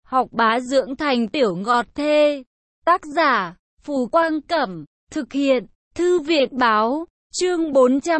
học bá dưỡng thành tiểu ngọt thê. Tác giả, Phù Quang Cẩm. Thực hiện, Thư viện Báo. Chương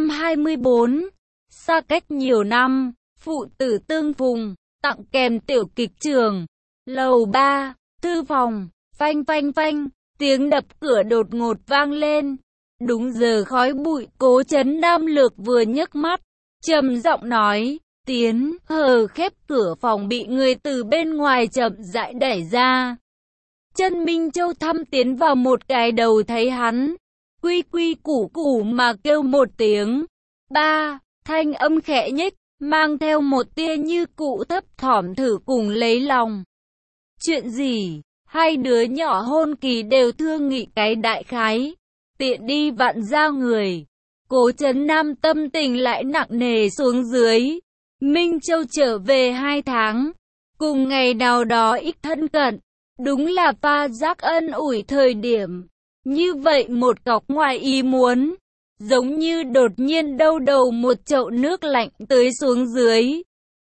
424. Xa cách nhiều năm, phụ tử tương phùng, tặng kèm tiểu kịch trường. Lầu 3, thư phòng, phanh phanh phanh, tiếng đập cửa đột ngột vang lên. Đúng giờ khói bụi, Cố Chấn Nam Lược vừa nhấc mắt, trầm giọng nói, tiến, hờ khép cửa phòng bị người từ bên ngoài chậm rãi đẩy ra. Chân Minh Châu thăm tiến vào một cái đầu thấy hắn, quy quy củ củ mà kêu một tiếng. Ba, thanh âm khẽ nhếch, mang theo một tia như cụ thấp thỏm thử cùng lấy lòng. Chuyện gì? Hai đứa nhỏ hôn kỳ đều thương nghị cái đại khái, tiện đi vặn ra người. Cố Chấn Nam tâm tình lại nặng nề xuống dưới. Minh Châu trở về 2 tháng, cùng ngày nào đó ít thân cận, đúng là pha giác ân ủi thời điểm. Như vậy một cọc ngoài ý muốn, giống như đột nhiên đâu đầu một chậu nước lạnh tưới xuống dưới,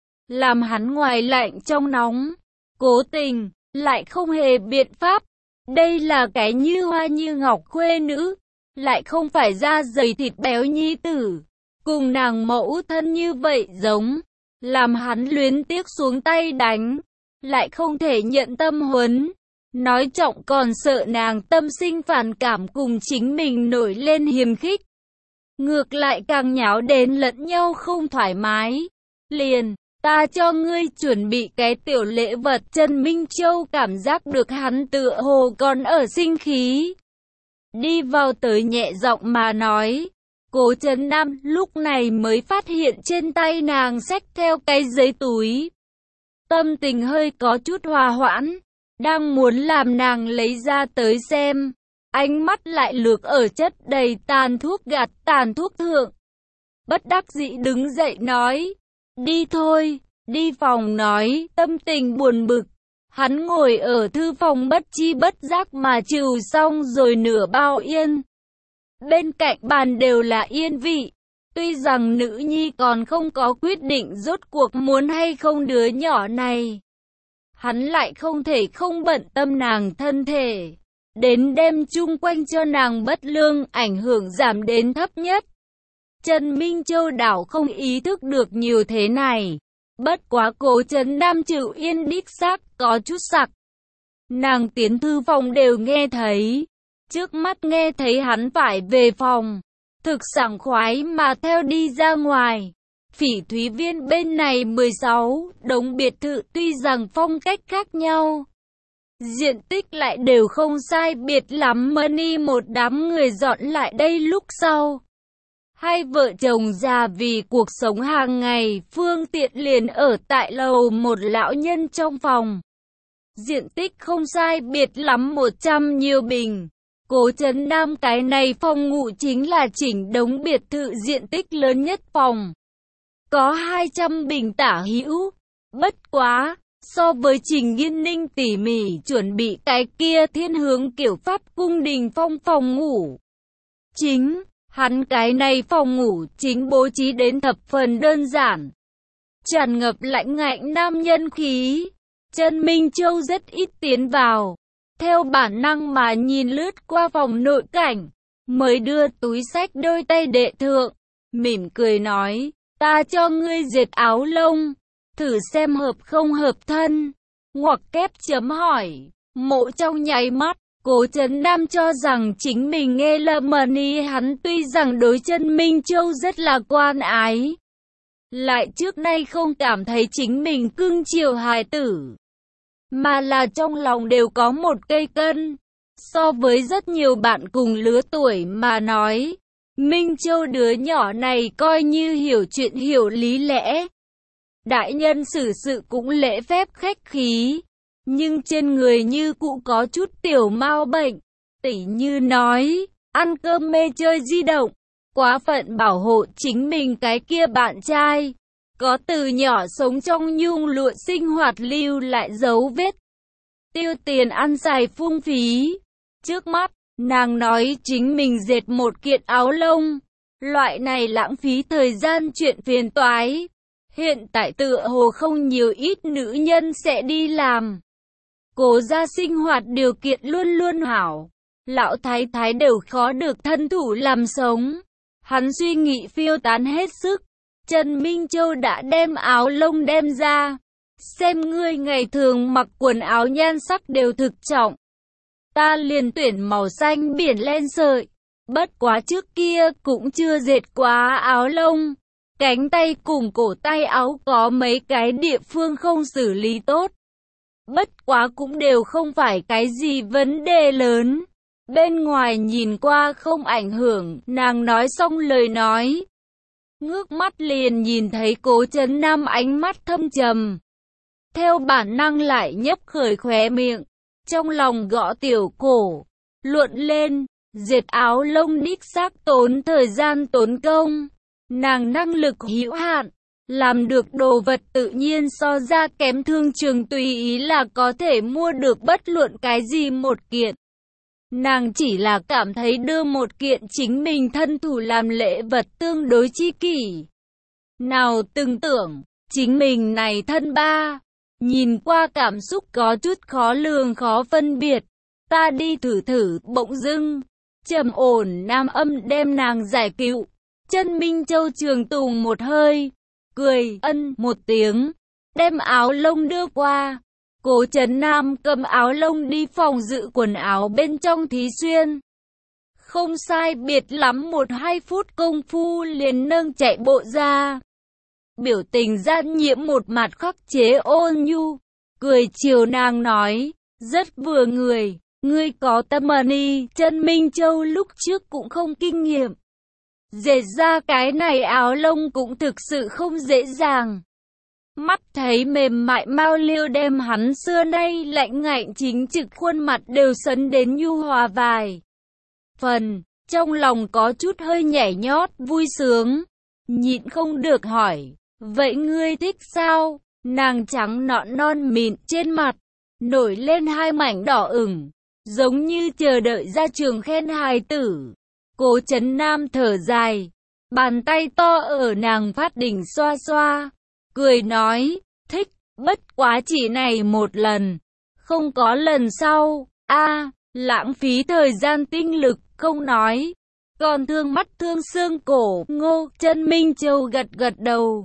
làm hắn ngoài lạnh trong nóng. Cố Tình lại không hề biện pháp. Đây là cái như hoa như ngọc khuê nữ, lại không phải da dày thịt béo nhi tử, cùng nàng mẫu thân như vậy giống, làm hắn luyến tiếc xuống tay đánh, lại không thể nhận tâm huấn. Nói trọng còn sợ nàng tâm sinh phản cảm cùng chính mình nổi lên hiềm khích. Ngược lại càng nháo đến lẫn nhau không thoải mái. Liền, ta cho ngươi chuẩn bị cái tiểu lễ vật. Trần Minh Châu cảm giác được hắn tựa hồ còn ở sinh khí. Đi vào tới nhẹ giọng mà nói. Cố Chấn Nam lúc này mới phát hiện trên tay nàng xách theo cái giấy túi. Tâm tình hơi có chút hòa hoãn, đang muốn làm nàng lấy ra tới xem, ánh mắt lại lược ở chất đầy tàn thuốc gạt tàn thuốc thượng. Bất đắc dĩ đứng dậy nói, đi thôi, đi phòng nói, tâm tình buồn bực. Hắn ngồi ở thư phòng bất chi bất giác mà trừ xong rồi nửa bao yên. Bên cạnh bàn đều là yên vị. Tuy rằng nữ nhi còn không có quyết định rốt cuộc muốn hay không đứa nhỏ này, hắn lại không thể không bận tâm nàng thân thể, đến đem chung quanh cho nàng bất lương ảnh hưởng giảm đến thấp nhất. Trần Minh Châu đảo không ý thức được nhiều thế này, bất quá Cố Chấn Nam chịu yên đích xác có chút sặc. Nàng tiến thư phòng đều nghe thấy, trước mắt nghe thấy hắn phải về phòng, thực sảng khoái mà theo đi ra ngoài. Phỉ Thúy Viên bên này 16 đống biệt thự tuy rằng phong cách khác nhau, diện tích lại đều không sai biệt lắm. Money một đám người dọn lại đây lúc sau, hai vợ chồng già vì cuộc sống hàng ngày phương tiện liền ở tại lầu một lão nhân trong phòng. Diện tích không sai biệt lắm 100 nhiều bình. Cố Chấn Nam cái này phòng ngủ chính là chỉnh đống biệt thự diện tích lớn nhất phòng, có 200 bình tả hữu. Bất quá, so với Trình Nghiên Ninh tỉ mỉ chuẩn bị cái kia thiên hướng kiểu Pháp cung đình phong phòng ngủ chính, hắn cái này phòng ngủ chính bố trí đến thập phần đơn giản, tràn ngập lãnh ngạnh nam nhân khí. Trần Minh Châu rất ít tiến vào, theo bản năng mà nhìn lướt qua phòng nội cảnh, mới đưa túi xách đôi tay đệ thượng, mỉm cười nói, ta cho ngươi dệt áo lông, thử xem hợp không hợp thân. Ngoặc kép chấm hỏi, mộ trong nháy mắt, Cố Chấn Nam cho rằng chính mình nghe lầm ý. Hắn tuy rằng đối Trần Minh Châu rất là quan ái, lại trước nay không cảm thấy chính mình cưng chiều hài tử, mà là trong lòng đều có một cây cân. So với rất nhiều bạn cùng lứa tuổi mà nói, Minh Châu đứa nhỏ này coi như hiểu chuyện hiểu lý lẽ. Đại nhân xử sự cũng lễ phép khách khí, nhưng trên người như cụ có chút tiểu mau bệnh, tỉ như nói, ăn cơm mê chơi di động, quá phận bảo hộ chính mình cái kia bạn trai, có từ nhỏ sống trong nhung lụa sinh hoạt lưu lại dấu vết, tiêu tiền ăn xài phung phí. Trước mắt, nàng nói chính mình dệt một kiện áo lông, loại này lãng phí thời gian chuyện phiền toái. Hiện tại tựa hồ không nhiều ít nữ nhân sẽ đi làm. Cố gia sinh hoạt điều kiện luôn luôn hảo. Lão thái thái đều khó được thân thủ làm sống. Hắn suy nghĩ phiêu tán hết sức. Trần Minh Châu đã đem áo lông đem ra. Xem ngươi ngày thường mặc quần áo nhan sắc đều thực trọng. Ta liền tuyển màu xanh biển len sợi. Bất quá trước kia cũng chưa dệt quá áo lông. Cánh tay cùng cổ tay áo có mấy cái địa phương không xử lý tốt. Bất quá cũng đều không phải cái gì vấn đề lớn. Bên ngoài nhìn qua không ảnh hưởng, nàng nói xong lời nói. Ngước mắt liền nhìn thấy Cố Chấn Nam ánh mắt thâm trầm. Theo bản năng lại nhấp khởi khóe miệng, trong lòng gõ tiểu cổ, luận lên, dệt áo lông đích xác tốn thời gian tốn công. Nàng năng lực hữu hạn, làm được đồ vật tự nhiên so ra kém thương trường tùy ý là có thể mua được bất luận cái gì một kiện. Nàng chỉ là cảm thấy đưa một kiện chính mình thân thủ làm lễ vật tương đối chi kỷ. Nào từng tưởng, chính mình này thân ba, nhìn qua cảm xúc có chút khó lường khó phân biệt. Ta đi thử thử, bỗng dưng, trầm ổn nam âm đem nàng giải cứu. Chân Minh Châu trường tùng một hơi, cười ân một tiếng, đem áo lông đưa qua. Cố Trấn Nam cầm áo lông đi phòng dự quần áo bên trong thí xuyên. Không sai biệt lắm 1-2 phút công phu liền nâng chạy bộ ra. Biểu tình gian nhiễm một mặt khắc chế ôn nhu, cười chiều nàng nói, rất vừa người, ngươi có tâm đi. Chân Minh Châu lúc trước cũng không kinh nghiệm. Dệt ra cái này áo lông cũng thực sự không dễ dàng. Mắt thấy mềm mại mao liêu đem hắn xưa nay lạnh ngạnh chính trực khuôn mặt đều sấn đến nhu hòa vài phần, trong lòng có chút hơi nhảy nhót vui sướng, nhịn không được hỏi, vậy ngươi thích sao? Nàng trắng nõn non mịn trên mặt, nổi lên hai mảnh đỏ ửng, giống như chờ đợi ra trường khen hài tử. Cố Trấn Nam thở dài, bàn tay to ở nàng phát đỉnh xoa xoa, cười nói, thích, bất quá chỉ này một lần, không có lần sau. Lãng phí thời gian tinh lực, không nói, còn thương mắt thương xương cổ. Ngô Chân Minh Châu gật gật đầu,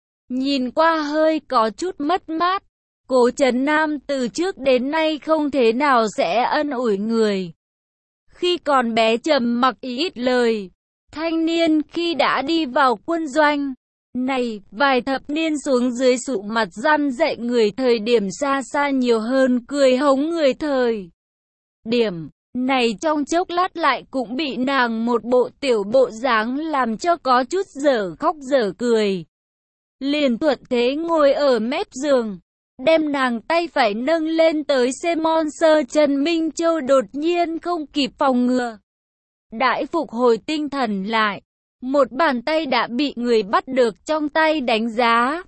nhìn qua hơi có chút mất mát. Cố Trấn Nam từ trước đến nay không thế nào sẽ ân ủi người. Khi còn bé trầm mặc ít lời, thanh niên khi đã đi vào quân doanh, này vài thập niên xuống dưới sụ mặt răn dạy người thời điểm xa xa nhiều hơn cười hống người thời điểm này, trong chốc lát lại cũng bị nàng một bộ tiểu bộ dáng làm cho có chút dở khóc dở cười. Liền thuận thế ngồi ở mép giường, đem nàng tay phải nâng lên tới Semon sơ. Trần Minh Châu đột nhiên không kịp phòng ngừa, đãi phục hồi tinh thần lại, một bàn tay đã bị người bắt được trong tay đánh giá.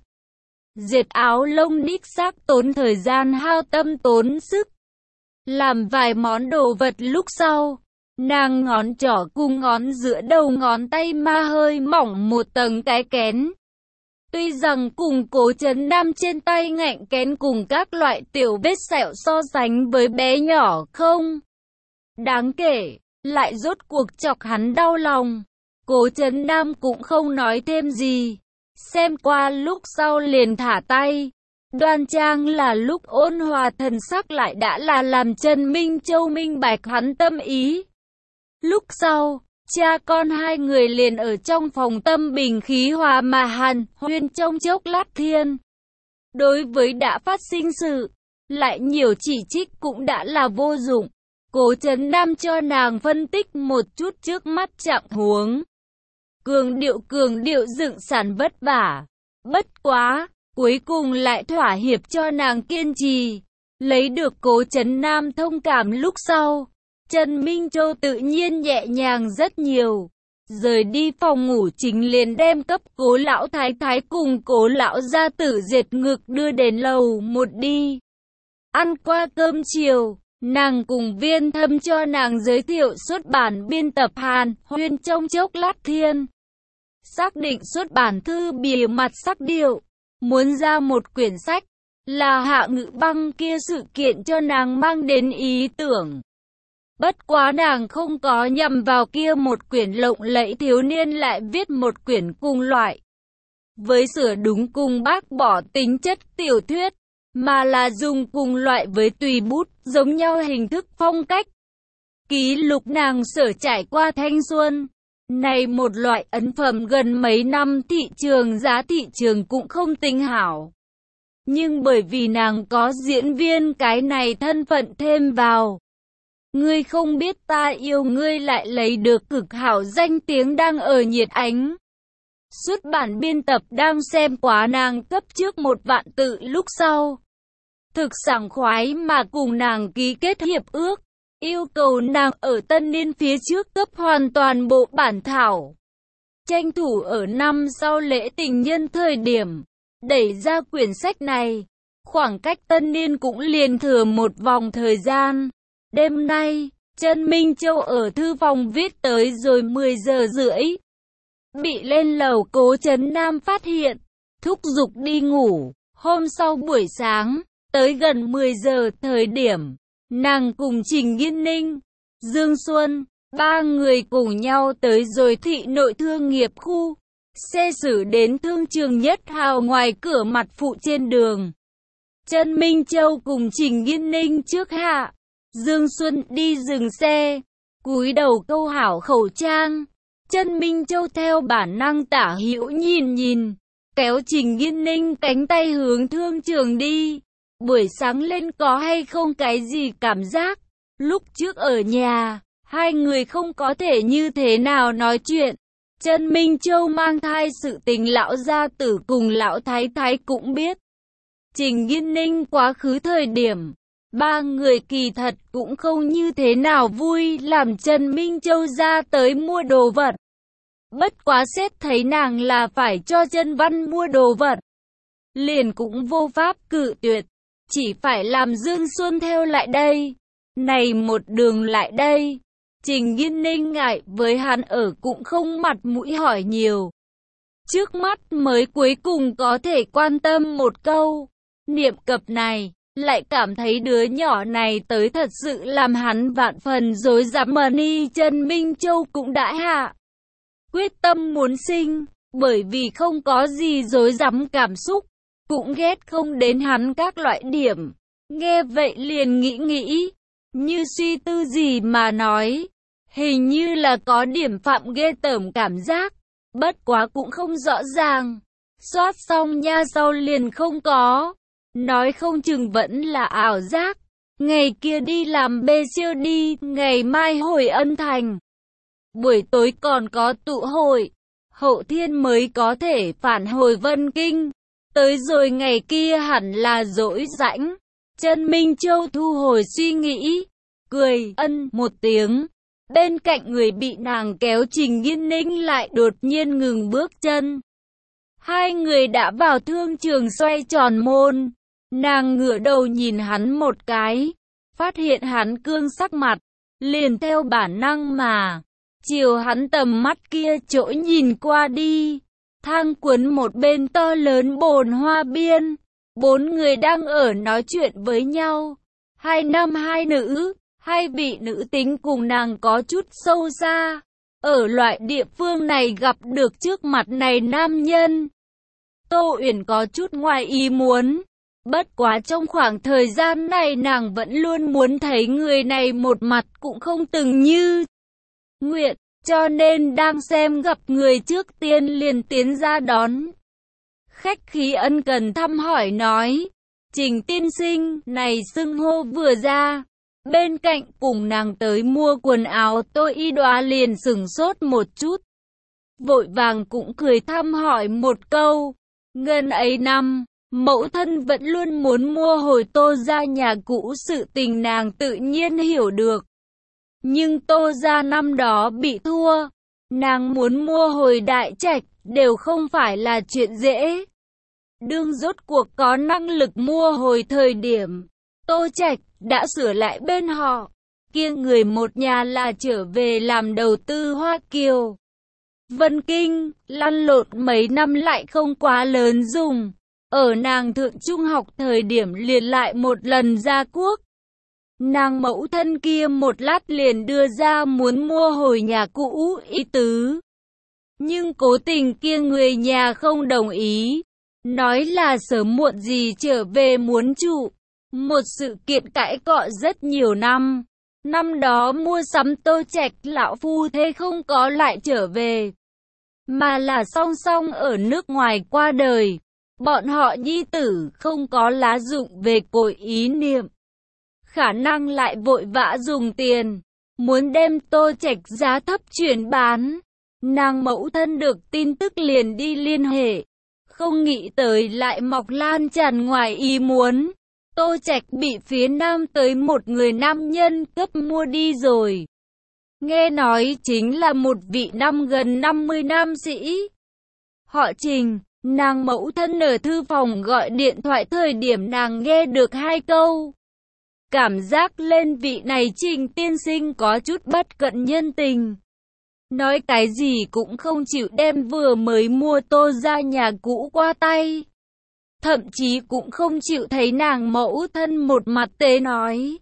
Dệt áo lông đích xác tốn thời gian hao tâm tốn sức. Làm vài món đồ vật lúc sau, nàng ngón trỏ cùng ngón giữa đầu ngón tay ma hơi mỏng một tầng cái kén. Tuy rằng cùng Cố Trấn Nam trên tay ngạnh kén cùng các loại tiểu vết sẹo so sánh với bé nhỏ không đáng kể, lại rốt cuộc chọc hắn đau lòng. Cố Trấn Nam cũng không nói thêm gì, xem qua lúc sau liền thả tay. Đoan trang là lúc ôn hòa thần sắc lại đã là làm Trần Minh Châu minh bạch hắn tâm ý. Lúc sau, cha con hai người liền ở trong phòng tâm bình khí hòa mà hàn huyên trong chốc lát thiên. Đối với đã phát sinh sự, lại nhiều chỉ trích cũng đã là vô dụng. Cố Trấn Nam cho nàng phân tích một chút trước mắt trạng huống. Cường điệu dựng sản vất vả. Bất quá, cuối cùng lại thỏa hiệp cho nàng kiên trì. Lấy được Cố Trấn Nam thông cảm lúc sau, Trần Minh Châu tự nhiên nhẹ nhàng rất nhiều. Rời đi phòng ngủ chính liền đem cấp Cố lão thái thái cùng Cố lão gia tử dệt ngực đưa đến lầu một đi. Ăn qua cơm chiều, nàng cùng Viên Thâm cho nàng giới thiệu xuất bản biên tập hàn huyên trong chốc lát thiên. Xác định xuất bản thư bìa mặt sắc điệu, muốn ra một quyển sách. là Hạ Ngự Băng kia sự kiện cho nàng mang đến ý tưởng. Bất quá nàng không có nhằm vào kia một quyển lộng lẫy thiếu niên lại viết một quyển cùng loại. Với sửa đúng cùng bác bỏ tính chất tiểu thuyết, mà là dùng cùng loại với tùy bút, giống nhau hình thức phong cách. Ký lục nàng sở trải qua thanh xuân. Này một loại ấn phẩm gần mấy năm giá thị trường cũng không tính hảo. Nhưng bởi vì nàng có diễn viên cái này thân phận thêm vào. Ngươi không biết ta yêu ngươi lại lấy được cực hảo danh tiếng đang ở nhiệt ánh. Xuất bản biên tập đang xem quá nàng cấp trước 1.000 tự lúc sau. Thực sảng khoái mà cùng nàng ký kết hiệp ước. Yêu cầu nàng ở tân niên phía trước cấp hoàn toàn bộ bản thảo. Tranh thủ ở năm sau lễ tình nhân thời điểm, đẩy ra quyển sách này. Khoảng cách tân niên cũng liền thừa một vòng thời gian. Đêm nay, Trân Minh Châu ở thư phòng viết tới rồi 10 giờ rưỡi. Bị lên lầu Cố Trấn Nam phát hiện, thúc giục đi ngủ. Hôm sau buổi sáng, tới gần 10 giờ thời điểm, nàng cùng Trình Nghiên Ninh, Dương Xuân, ba người cùng nhau tới rồi thị nội thương nghiệp khu. Xe xử đến thương trường Nhất Hào ngoài cửa mặt phụ trên đường. Trân Minh Châu cùng Trình Nghiên Ninh trước hạ. Dương Xuân đi dừng xe, cúi đầu câu hảo khẩu trang. Trân Minh Châu theo bản năng tả hữu nhìn, kéo Trình Nghiên Ninh cánh tay hướng thương trường đi. Buổi sáng lên có hay không cái gì cảm giác? Lúc trước ở nhà, hai người không có thể như thế nào nói chuyện. Trân Minh Châu mang thai sự tình lão gia tử cùng lão thái thái cũng biết. Trình Nghiên Ninh quá khứ thời điểm, ba người kỳ thật cũng không như thế nào vui làm Trần Minh Châu ra tới mua đồ vật. Bất quá xét thấy nàng là phải cho Trân Văn mua đồ vật. Liền cũng vô pháp cự tuyệt, chỉ phải làm Dương Xuân theo lại đây. Này một đường lại đây, Trình Nghiên Ninh ngại với hắn ở cũng không mặt mũi hỏi nhiều. Trước mắt mới cuối cùng có thể quan tâm một câu, niệm cập này. Lại cảm thấy đứa nhỏ này tới thật sự làm hắn vạn phần rối rắm. Ni Trân Minh Châu cũng đã hạ quyết tâm muốn sinh, bởi vì không có gì rối rắm cảm xúc, cũng ghét không đến hắn các loại điểm. Nghe vậy liền nghĩ, như suy tư gì mà nói, hình như là có điểm phạm ghê tởm cảm giác, bất quá cũng không rõ ràng. Soát xong nha sau liền không có. Nói không chừng vẫn là ảo giác. Ngày kia đi làm bê siêu đi, ngày mai hồi Ân Thành. Buổi tối còn có tụ hội, hậu thiên mới có thể phản hồi Vân Kinh. Tới rồi ngày kia hẳn là rỗi rãnh. Trân Minh Châu thu hồi suy nghĩ, cười ân một tiếng. Bên cạnh người bị nàng kéo Trình Nghiên Ninh lại đột nhiên ngừng bước chân. Hai người đã vào thương trường xoay tròn môn. Nàng ngửa đầu nhìn hắn một cái, phát hiện hắn cương sắc mặt, liền theo bản năng mà chiều hắn tầm mắt kia chỗ nhìn qua đi. Thang cuốn một bên to lớn bồn hoa biên, 4 người đang ở nói chuyện với nhau. 2 nam 2 nữ, 2 vị nữ tính cùng nàng có chút sâu xa. Ở loại địa phương này gặp được trước mặt này nam nhân, Tô Uyển có chút ngoài ý muốn. Bất quá trong khoảng thời gian này nàng vẫn luôn muốn thấy người này một mặt, cũng không từng như nguyện, cho nên đang xem gặp người trước tiên liền tiến ra đón. Khách khí ân cần thăm hỏi nói, Trình tiên sinh, này xưng hô vừa ra. Bên cạnh cùng nàng tới mua quần áo Tô Y Đoá liền sửng sốt một chút. Vội vàng cũng cười thăm hỏi một câu, ngần ấy năm. Mẫu thân vẫn luôn muốn mua hồi Tô gia nhà cũ, sự tình nàng tự nhiên hiểu được. Nhưng Tô gia năm đó bị thua, nàng muốn mua hồi Đại Trạch đều không phải là chuyện dễ. Đương rốt cuộc có năng lực mua hồi thời điểm, Tô Trạch đã sửa lại bên họ, kia người một nhà là trở về làm đầu tư Hoa Kiều. Vân Kinh, lăn lộn mấy năm lại không quá lớn dùng. Ở nàng thượng trung học thời điểm liền lại một lần ra quốc. Nàng mẫu thân kia một lát liền đưa ra muốn mua hồi nhà cũ ý tứ. Nhưng cố tình kia người nhà không đồng ý. Nói là sớm muộn gì trở về muốn trụ. Một sự kiện cãi cọ rất nhiều năm. Năm đó mua sắm Tô Trạch lão phu thế không có lại trở về. Mà là song song ở nước ngoài qua đời. Bọn họ nhi tử không có lá dụng về cội ý niệm. Khả năng lại vội vã dùng tiền. Muốn đem Tô Trạch giá thấp chuyển bán. Nàng mẫu thân được tin tức liền đi liên hệ. Không nghĩ tới lại mọc lan tràn ngoài ý muốn. Tô Trạch bị phía nam tới một người nam nhân cấp mua đi rồi. Nghe nói chính là một vị năm gần 50 nam sĩ. Họ Trình, nàng mẫu thân ở thư phòng gọi điện thoại thời điểm nàng nghe được 2 câu. Cảm giác lên vị này Trình tiên sinh có chút bất cận nhân tình. Nói cái gì cũng không chịu đem vừa mới mua Tô ra nhà cũ qua tay. Thậm chí cũng không chịu thấy nàng mẫu thân một mặt tế nói.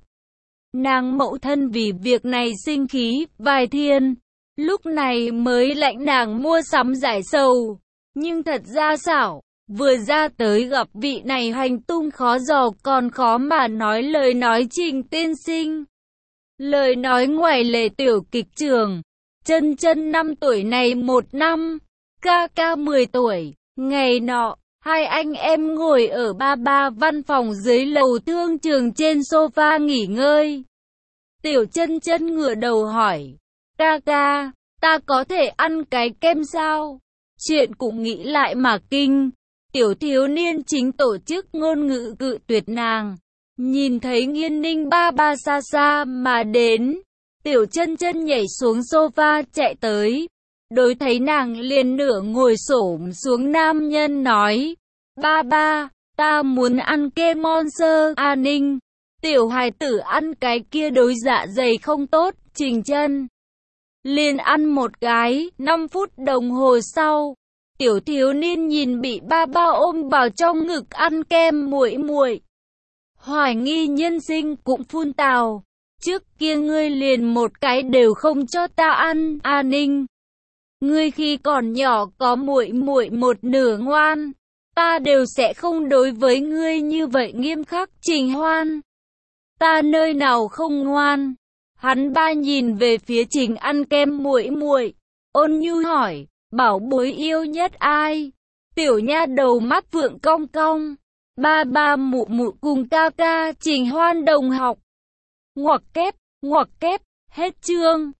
Nàng mẫu thân vì việc này sinh khí, vài thiên. Lúc này mới lãnh nàng mua sắm giải sầu. Nhưng thật ra xảo, vừa ra tới gặp vị này hành tung khó dò còn khó mà nói lời nói Trình tiên sinh. Lời nói ngoài lề tiểu kịch trường. Chân chân 5 tuổi này 1 năm, ca ca 10 tuổi, ngày nọ, hai anh em ngồi ở ba văn phòng dưới lầu thương trường trên sofa nghỉ ngơi. Tiểu chân chân ngửa đầu hỏi, ca ca, ta có thể ăn cái kem sao? Chuyện cũng nghĩ lại mà kinh, tiểu thiếu niên chính tổ chức ngôn ngữ cự tuyệt nàng. Nhìn thấy Nghiên Ninh ba xa xa mà đến. Tiểu chân chân nhảy xuống sofa chạy tới. Đối thấy nàng liền nửa ngồi xổm xuống nam nhân nói. Ba, ta muốn ăn kem Monster An Ninh. Tiểu hài tử ăn cái kia đối dạ dày không tốt, Trình chân. Liền ăn một cái, 5 phút đồng hồ sau. Tiểu thiếu niên nhìn bị ba ôm vào trong ngực ăn kem muội muội. Hoài nghi nhân sinh cũng phun tào. Trước kia ngươi liền một cái đều không cho ta ăn, An Ninh. Ngươi khi còn nhỏ có muội muội một nửa ngoan, ta đều sẽ không đối với ngươi như vậy nghiêm khắc, Trình Hoan. Ta nơi nào không ngoan? Hắn ba nhìn về phía Trình ăn kem muội muội, ôn nhu hỏi, bảo bối yêu nhất ai? Tiểu nha đầu mắt vượng cong cong, ba mụ mụ cùng ca ca Trình Hoan đồng học. Ngoặc kép, hết chương.